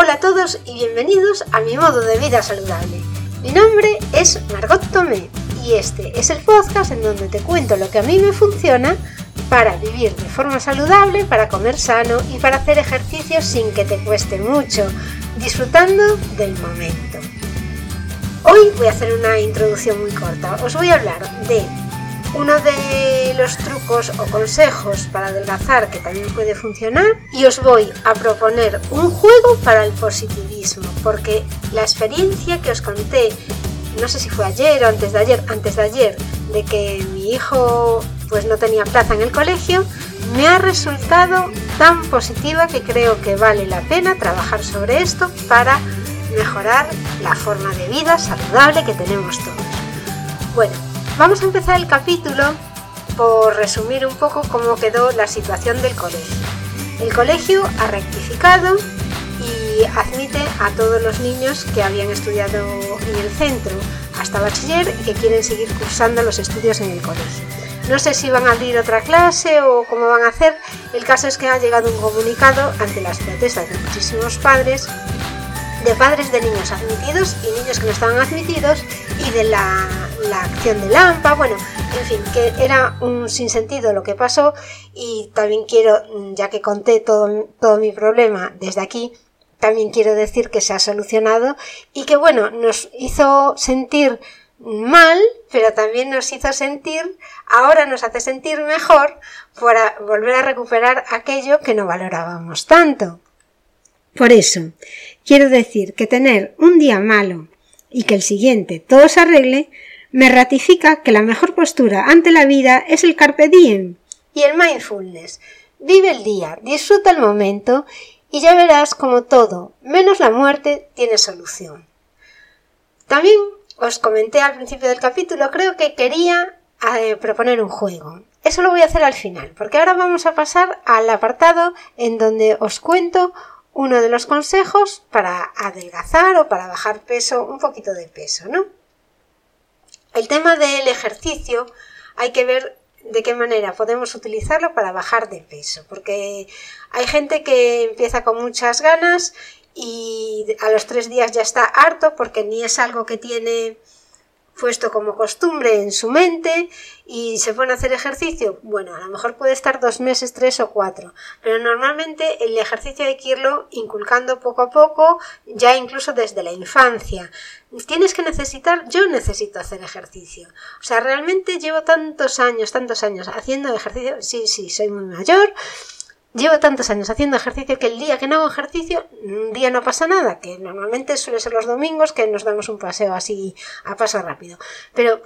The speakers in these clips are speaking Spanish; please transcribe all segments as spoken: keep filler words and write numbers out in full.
Hola a todos y bienvenidos a mi modo de vida saludable. Mi nombre es Margot Tomé y este es el podcast en donde te cuento lo que a mí me funciona para vivir de forma saludable, para comer sano y para hacer ejercicio sin que te cueste mucho, disfrutando del momento. Hoy voy a hacer una introducción muy corta. Os voy a hablar de uno de los trucos o consejos para adelgazar que también puede funcionar y os voy a proponer un juego para el positivismo, porque la experiencia que os conté, no sé si fue ayer o antes de ayer, antes de ayer, de que mi hijo pues no tenía plaza en el colegio, me ha resultado tan positiva que creo que vale la pena trabajar sobre esto para mejorar la forma de vida saludable que tenemos todos. Bueno, vamos a empezar el capítulo por resumir un poco cómo quedó la situación del colegio. El colegio ha rectificado y admite a todos los niños que habían estudiado en el centro hasta bachiller y que quieren seguir cursando los estudios en el colegio. No sé si van a abrir otra clase o cómo van a hacer. El caso es que ha llegado un comunicado ante las protestas de muchísimos padres, de padres de niños admitidos y niños que no estaban admitidos, y de la, la acción de Lampa, bueno, en fin, que era un sinsentido lo que pasó. Y también quiero, ya que conté todo, todo mi problema desde aquí, también quiero decir que se ha solucionado y que bueno, nos hizo sentir mal, pero también nos hizo sentir, ahora nos hace sentir mejor para volver a recuperar aquello que no valorábamos tanto. Por eso, quiero decir que tener un día malo y que el siguiente todo se arregle, me ratifica que la mejor postura ante la vida es el carpe diem y el mindfulness. Vive el día, disfruta el momento y ya verás como todo, menos la muerte, tiene solución. También os comenté al principio del capítulo, creo que quería eh, proponer un juego. Eso lo voy a hacer al final, porque ahora vamos a pasar al apartado en donde os cuento uno de los consejos para adelgazar o para bajar peso, un poquito de peso, ¿no? El tema del ejercicio hay que ver de qué manera podemos utilizarlo para bajar de peso, porque hay gente que empieza con muchas ganas y a los tres días ya está harto porque ni es algo que tiene puesto como costumbre en su mente y se pone a hacer ejercicio. Bueno, a lo mejor puede estar dos meses, tres o cuatro, pero normalmente el ejercicio hay que irlo inculcando poco a poco, ya incluso desde la infancia. Tienes que necesitar, yo necesito hacer ejercicio. O sea, realmente llevo tantos años, tantos años haciendo ejercicio, sí, sí, soy muy mayor. Llevo tantos años haciendo ejercicio que el día que no hago ejercicio, un día no pasa nada, que normalmente suele ser los domingos que nos damos un paseo así a paso rápido. Pero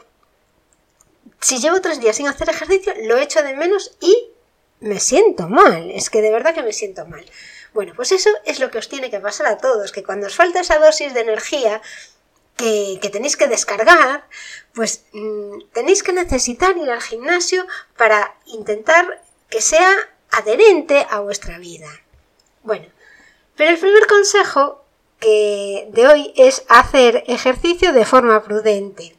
si llevo tres días sin hacer ejercicio, lo echo de menos y me siento mal. Es que de verdad que me siento mal. Bueno, pues eso es lo que os tiene que pasar a todos, que cuando os falta esa dosis de energía que, que tenéis que descargar, pues mmm, tenéis que necesitar ir al gimnasio para intentar que sea adherente a vuestra vida. Bueno, pero el primer consejo que de hoy es hacer ejercicio de forma prudente.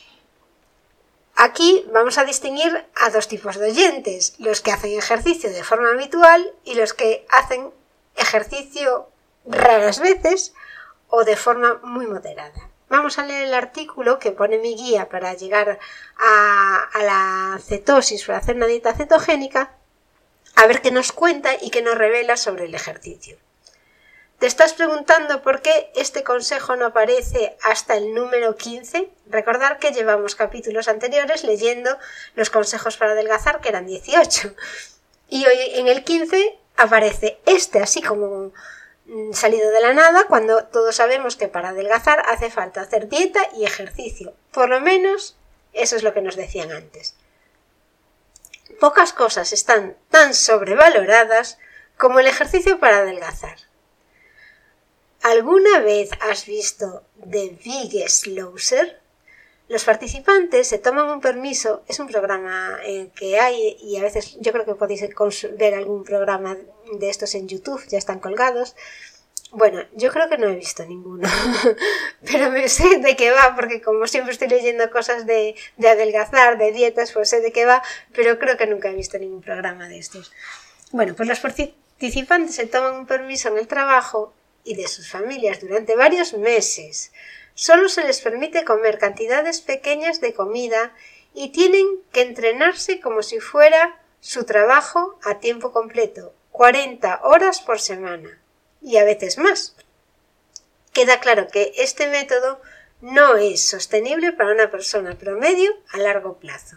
Aquí vamos a distinguir a dos tipos de oyentes, los que hacen ejercicio de forma habitual y los que hacen ejercicio raras veces o de forma muy moderada. Vamos a leer el artículo que pone mi guía para llegar a, a la cetosis, para hacer una dieta cetogénica, a ver qué nos cuenta y qué nos revela sobre el ejercicio. ¿Te estás preguntando por qué este consejo no aparece hasta el número quince? Recordar que llevamos capítulos anteriores leyendo los consejos para adelgazar, que eran dieciocho. Y hoy en el quince aparece este, así como salido de la nada, cuando todos sabemos que para adelgazar hace falta hacer dieta y ejercicio. Por lo menos eso es lo que nos decían antes. Pocas cosas están tan sobrevaloradas como el ejercicio para adelgazar. ¿Alguna vez has visto The Biggest Loser? Los participantes se toman un permiso, es un programa eh, que hay y a veces yo creo que podéis ver algún programa de estos en YouTube, ya están colgados. Bueno, yo creo que no he visto ninguno, pero me sé de qué va, porque como siempre estoy leyendo cosas de, de adelgazar, de dietas, pues sé de qué va, pero creo que nunca he visto ningún programa de estos. Bueno, pues los participantes se toman un permiso en el trabajo y de sus familias durante varios meses. Solo se les permite comer cantidades pequeñas de comida y tienen que entrenarse como si fuera su trabajo a tiempo completo, cuarenta horas por semana, y a veces más. Queda claro que este método no es sostenible para una persona promedio a largo plazo.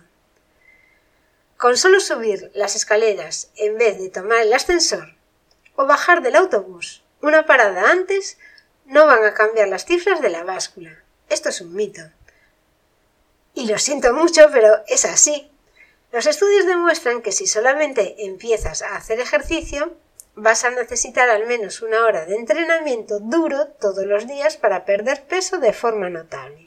Con solo subir las escaleras en vez de tomar el ascensor o bajar del autobús una parada antes, no van a cambiar las cifras de la báscula. Esto es un mito. Y lo siento mucho, pero es así. Los estudios demuestran que si solamente empiezas a hacer ejercicio, vas a necesitar al menos una hora de entrenamiento duro todos los días para perder peso de forma notable.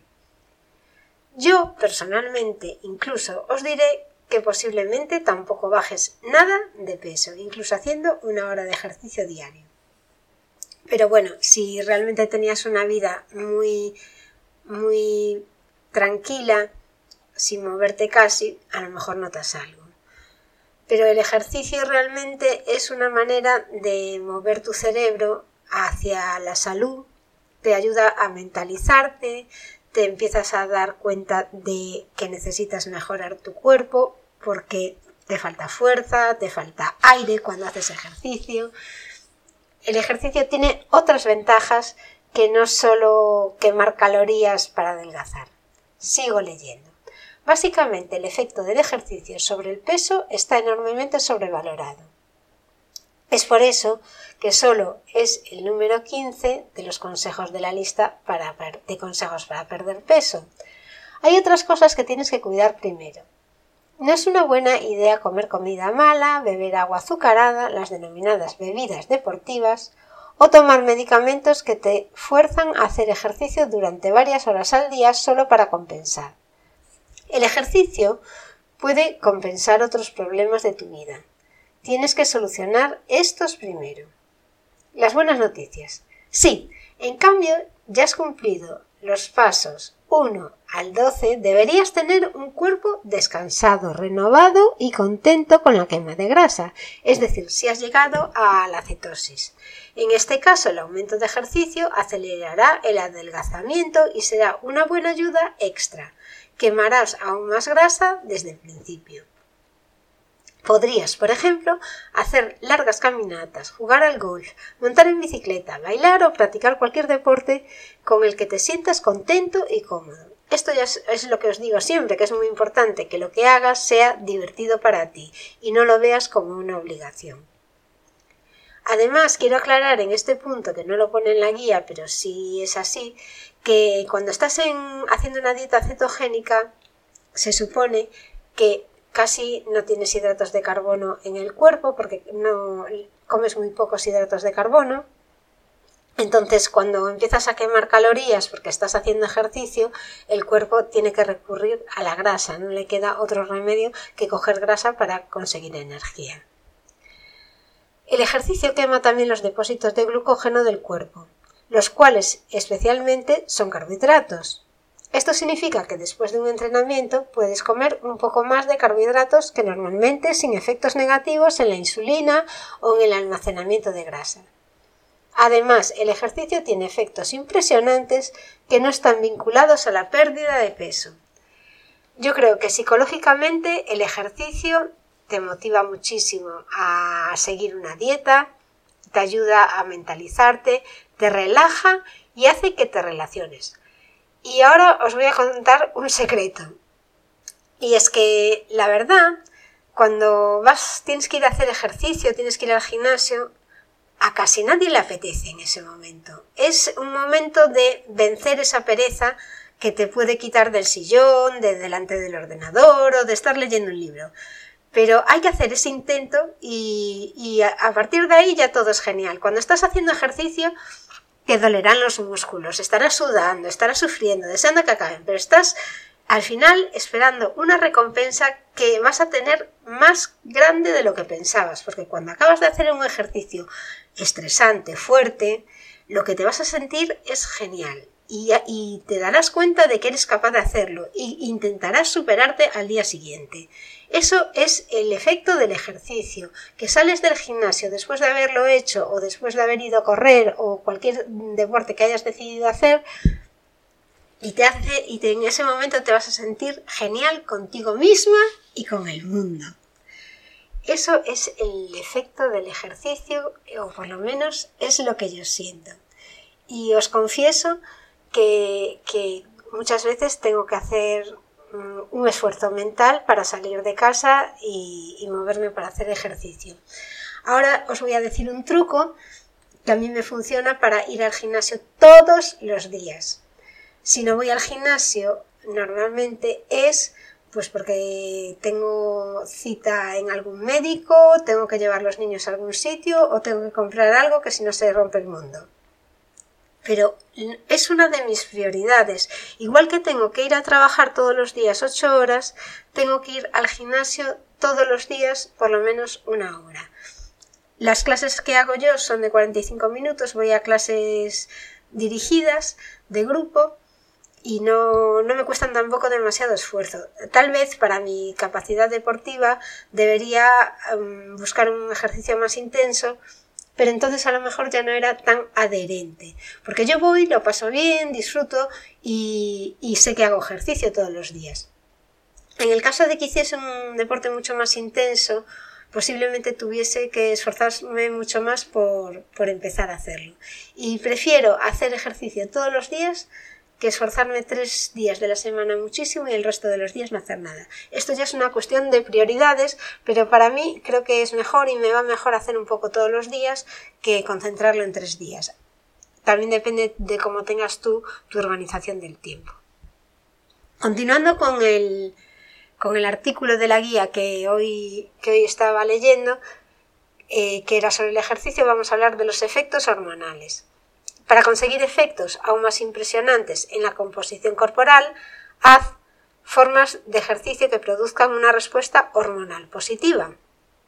Yo, personalmente, incluso os diré que posiblemente tampoco bajes nada de peso, incluso haciendo una hora de ejercicio diario. Pero bueno, si realmente tenías una vida muy, muy tranquila, sin moverte casi, a lo mejor notas algo. Pero el ejercicio realmente es una manera de mover tu cerebro hacia la salud, te ayuda a mentalizarte, te empiezas a dar cuenta de que necesitas mejorar tu cuerpo porque te falta fuerza, te falta aire cuando haces ejercicio. El ejercicio tiene otras ventajas que no solo quemar calorías para adelgazar. Sigo leyendo. Básicamente, el efecto del ejercicio sobre el peso está enormemente sobrevalorado. Es por eso que solo es el número quince de los consejos de la lista para, de consejos para perder peso. Hay otras cosas que tienes que cuidar primero. No es una buena idea comer comida mala, beber agua azucarada, las denominadas bebidas deportivas, o tomar medicamentos que te fuerzan a hacer ejercicio durante varias horas al día solo para compensar. El ejercicio puede compensar otros problemas de tu vida. Tienes que solucionar estos primero. Las buenas noticias. Sí, en cambio, ya has cumplido los pasos uno al doce, deberías tener un cuerpo descansado, renovado y contento con la quema de grasa, es decir, si has llegado a la cetosis. En este caso, el aumento de ejercicio acelerará el adelgazamiento y será una buena ayuda extra. Quemarás aún más grasa desde el principio. Podrías, por ejemplo, hacer largas caminatas, jugar al golf, montar en bicicleta, bailar o practicar cualquier deporte con el que te sientas contento y cómodo. Esto ya es, es lo que os digo siempre, que es muy importante que lo que hagas sea divertido para ti y no lo veas como una obligación. Además, quiero aclarar en este punto, que no lo pone en la guía, pero sí es así, que cuando estás en, haciendo una dieta cetogénica, se supone que casi no tienes hidratos de carbono en el cuerpo porque no comes muy pocos hidratos de carbono. Entonces, cuando empiezas a quemar calorías porque estás haciendo ejercicio, el cuerpo tiene que recurrir a la grasa, no le queda otro remedio que coger grasa para conseguir energía. El ejercicio quema también los depósitos de glucógeno del cuerpo, los cuales especialmente son carbohidratos. Esto significa que después de un entrenamiento puedes comer un poco más de carbohidratos que normalmente sin efectos negativos en la insulina o en el almacenamiento de grasa. Además, el ejercicio tiene efectos impresionantes que no están vinculados a la pérdida de peso. Yo creo que psicológicamente el ejercicio te motiva muchísimo a seguir una dieta, te ayuda a mentalizarte, te relaja y hace que te relaciones. Y ahora os voy a contar un secreto. Y es que, la verdad, cuando vas, tienes que ir a hacer ejercicio, tienes que ir al gimnasio, a casi nadie le apetece en ese momento. Es un momento de vencer esa pereza que te puede quitar del sillón, de delante del ordenador o de estar leyendo un libro. Pero hay que hacer ese intento y, y a, a partir de ahí ya todo es genial. Cuando estás haciendo ejercicio, te dolerán los músculos, estarás sudando, estarás sufriendo, deseando que acaben, pero estás al final esperando una recompensa que vas a tener más grande de lo que pensabas, porque cuando acabas de hacer un ejercicio estresante, fuerte, lo que te vas a sentir es genial y, y te darás cuenta de que eres capaz de hacerlo e intentarás superarte al día siguiente. Eso es el efecto del ejercicio, que sales del gimnasio después de haberlo hecho o después de haber ido a correr o cualquier deporte que hayas decidido hacer y, te hace, y te, en ese momento te vas a sentir genial contigo misma y con el mundo. Eso es el efecto del ejercicio, o por lo menos es lo que yo siento. Y os confieso que, que muchas veces tengo que hacer un esfuerzo mental para salir de casa y, y moverme para hacer ejercicio. Ahora os voy a decir un truco que a mí me funciona para ir al gimnasio todos los días. Si no voy al gimnasio, normalmente es pues porque tengo cita en algún médico, tengo que llevar los niños a algún sitio o tengo que comprar algo que si no se rompe el mundo. Pero es una de mis prioridades. Igual que tengo que ir a trabajar todos los días ocho horas, tengo que ir al gimnasio todos los días por lo menos una hora. Las clases que hago yo son de cuarenta y cinco minutos, voy a clases dirigidas, de grupo, y no, no me cuestan tampoco demasiado esfuerzo. Tal vez para mi capacidad deportiva debería um, buscar un ejercicio más intenso, pero entonces a lo mejor ya no era tan adherente, porque yo voy, lo paso bien, disfruto y, y sé que hago ejercicio todos los días. En el caso de que hiciese un deporte mucho más intenso, posiblemente tuviese que esforzarme mucho más por, por empezar a hacerlo. Y prefiero hacer ejercicio todos los días que esforzarme tres días de la semana muchísimo y el resto de los días no hacer nada. Esto ya es una cuestión de prioridades, pero para mí creo que es mejor y me va mejor hacer un poco todos los días que concentrarlo en tres días. También depende de cómo tengas tú tu organización del tiempo. Continuando con el, con el artículo de la guía que hoy, que hoy estaba leyendo, eh, que era sobre el ejercicio, vamos a hablar de los efectos hormonales. Para conseguir efectos aún más impresionantes en la composición corporal, haz formas de ejercicio que produzcan una respuesta hormonal positiva.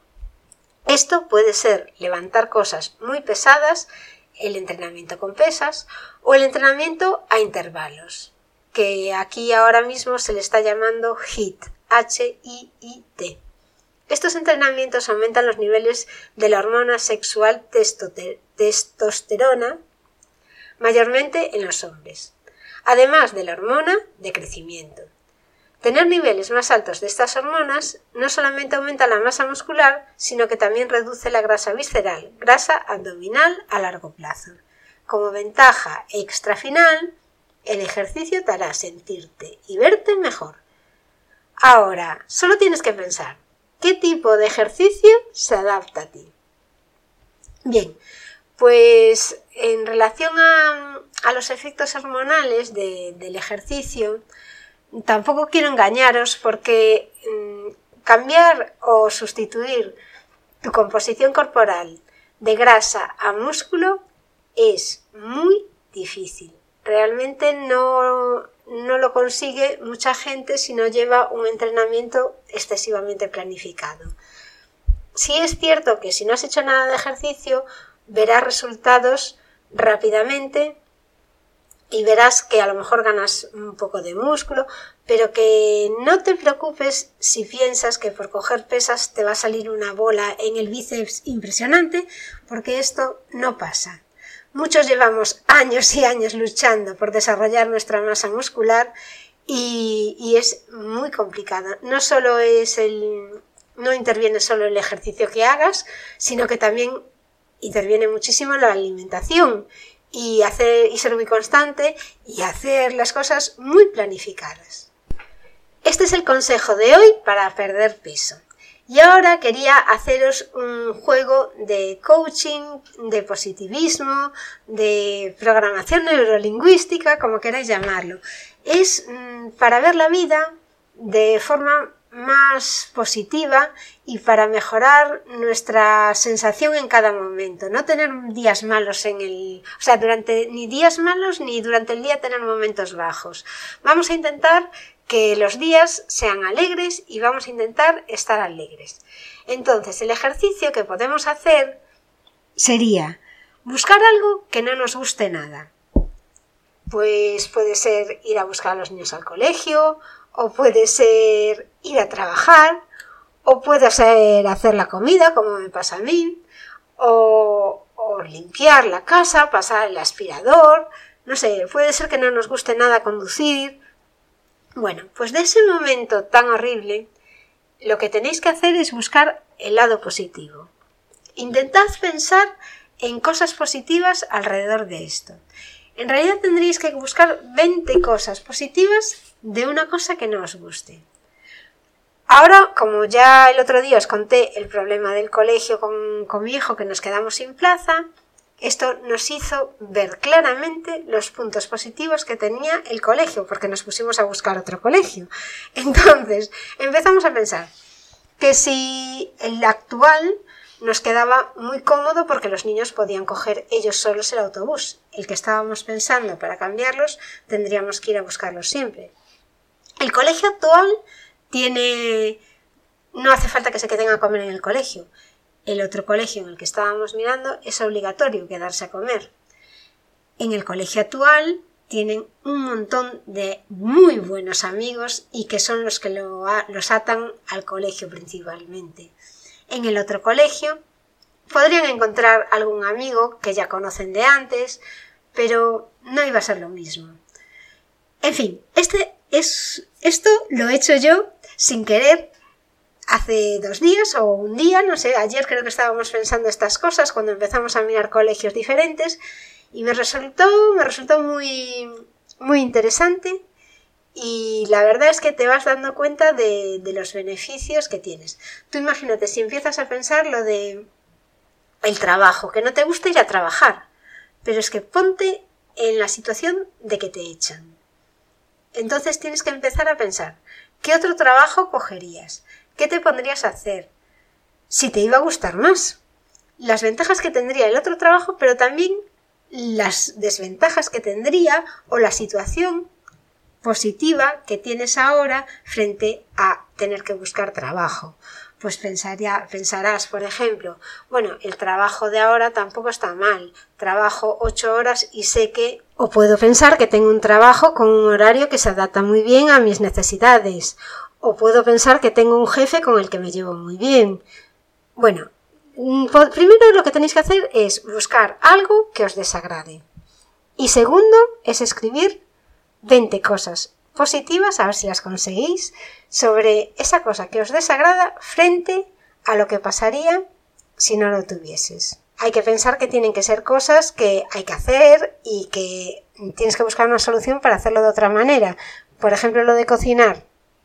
Esto puede ser levantar cosas muy pesadas, el entrenamiento con pesas o el entrenamiento a intervalos, que aquí ahora mismo se le está llamando HIIT, H I I T. Estos entrenamientos aumentan los niveles de la hormona sexual testosterona, mayormente en los hombres, además de la hormona de crecimiento. Tener niveles más altos de estas hormonas no solamente aumenta la masa muscular, sino que también reduce la grasa visceral, grasa abdominal a largo plazo. Como ventaja extra final, el ejercicio te hará sentirte y verte mejor. Ahora, solo tienes que pensar, ¿qué tipo de ejercicio se adapta a ti? Bien, pues en relación a, a los efectos hormonales de, del ejercicio, tampoco quiero engañaros porque mmm, cambiar o sustituir tu composición corporal de grasa a músculo es muy difícil. Realmente no, no lo consigue mucha gente si no lleva un entrenamiento excesivamente planificado. Sí es cierto que si no has hecho nada de ejercicio, verás resultados rápidamente y verás que a lo mejor ganas un poco de músculo, pero que no te preocupes si piensas que por coger pesas te va a salir una bola en el bíceps impresionante, porque esto no pasa. Muchos llevamos años y años luchando por desarrollar nuestra masa muscular y, y es muy complicado. No solo es el, no interviene solo el ejercicio que hagas, sino que también interviene muchísimo la alimentación y, hacer, y ser muy constante y hacer las cosas muy planificadas. Este es el consejo de hoy para perder peso. Y ahora quería haceros un juego de coaching, de positivismo, de programación neurolingüística, como queráis llamarlo. Es mmm, para ver la vida de forma más positiva y para mejorar nuestra sensación en cada momento, no tener días malos en el, o sea, durante ni días malos ni durante el día tener momentos bajos. Vamos a intentar que los días sean alegres y vamos a intentar estar alegres. Entonces, el ejercicio que podemos hacer sería buscar algo que no nos guste nada. Pues puede ser ir a buscar a los niños al colegio, o puede ser ir a trabajar, O puede ser hacer la comida, como me pasa a mí, o, o limpiar la casa, pasar el aspirador, no sé, puede ser que no nos guste nada conducir. Bueno, pues de ese momento tan horrible, lo que tenéis que hacer es buscar el lado positivo. Intentad pensar en cosas positivas alrededor de esto. En realidad tendréis que buscar veinte cosas positivas de una cosa que no os guste. Ahora, como ya el otro día os conté el problema del colegio con, con mi hijo, que nos quedamos sin plaza, esto nos hizo ver claramente los puntos positivos que tenía el colegio, porque nos pusimos a buscar otro colegio. Entonces, empezamos a pensar que si el actual nos quedaba muy cómodo porque los niños podían coger ellos solos el autobús. El que estábamos pensando para cambiarlos, tendríamos que ir a buscarlos siempre. El colegio actual tiene... no hace falta que se queden a comer en el colegio. El otro colegio en el que estábamos mirando es obligatorio quedarse a comer. En el colegio actual tienen un montón de muy buenos amigos y que son los que lo, los atan al colegio principalmente. En el otro colegio podrían encontrar algún amigo que ya conocen de antes, pero no iba a ser lo mismo. En fin, este es, esto lo he hecho yo sin querer hace dos días o un día, no sé, ayer creo que estábamos pensando estas cosas cuando empezamos a mirar colegios diferentes y me resultó, me resultó muy, muy interesante y la verdad es que te vas dando cuenta de, de los beneficios que tienes. Tú imagínate si empiezas a pensar lo de el trabajo, que no te gusta ir a trabajar, pero es que ponte en la situación de que te echan. Entonces tienes que empezar a pensar, ¿qué otro trabajo cogerías? ¿Qué te pondrías a hacer? Si te iba a gustar más. Las ventajas que tendría el otro trabajo, pero también las desventajas que tendría o la situación positiva que tienes ahora frente a tener que buscar trabajo. Pues pensaría, pensarás, por ejemplo, bueno, el trabajo de ahora tampoco está mal. Trabajo ocho horas y sé que... O puedo pensar que tengo un trabajo con un horario que se adapta muy bien a mis necesidades. O puedo pensar que tengo un jefe con el que me llevo muy bien. Bueno, primero lo que tenéis que hacer es buscar algo que os desagrade. Y segundo es escribir veinte cosas positivas, a ver si las conseguís, sobre esa cosa que os desagrada frente a lo que pasaría si no lo tuvieses. Hay que pensar que tienen que ser cosas que hay que hacer y que tienes que buscar una solución para hacerlo de otra manera. Por ejemplo, lo de cocinar.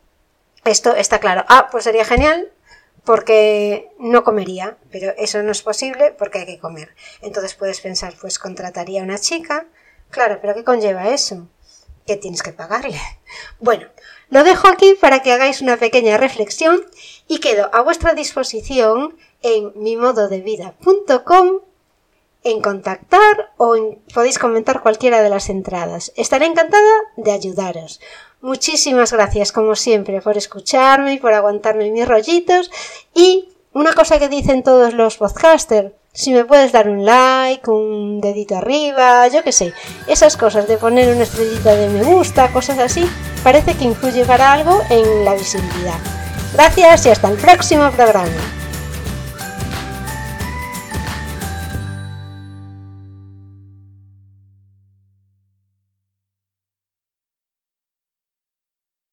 Esto está claro. Ah, pues sería genial porque no comería, pero eso no es posible porque hay que comer. Entonces puedes pensar, pues contrataría a una chica. Claro, pero ¿qué conlleva eso? Que tienes que pagarle. Bueno, lo dejo aquí para que hagáis una pequeña reflexión y quedo a vuestra disposición en mi modo de vida punto com, en contactar o en, podéis comentar cualquiera de las entradas. Estaré encantada de ayudaros. Muchísimas gracias, como siempre, por escucharme y por aguantarme mis rollitos. Y una cosa que dicen todos los podcasters, si me puedes dar un like, un dedito arriba, yo qué sé, esas cosas de poner una estrellita de me gusta, cosas así, parece que influye para algo en la visibilidad. Gracias y hasta el próximo programa.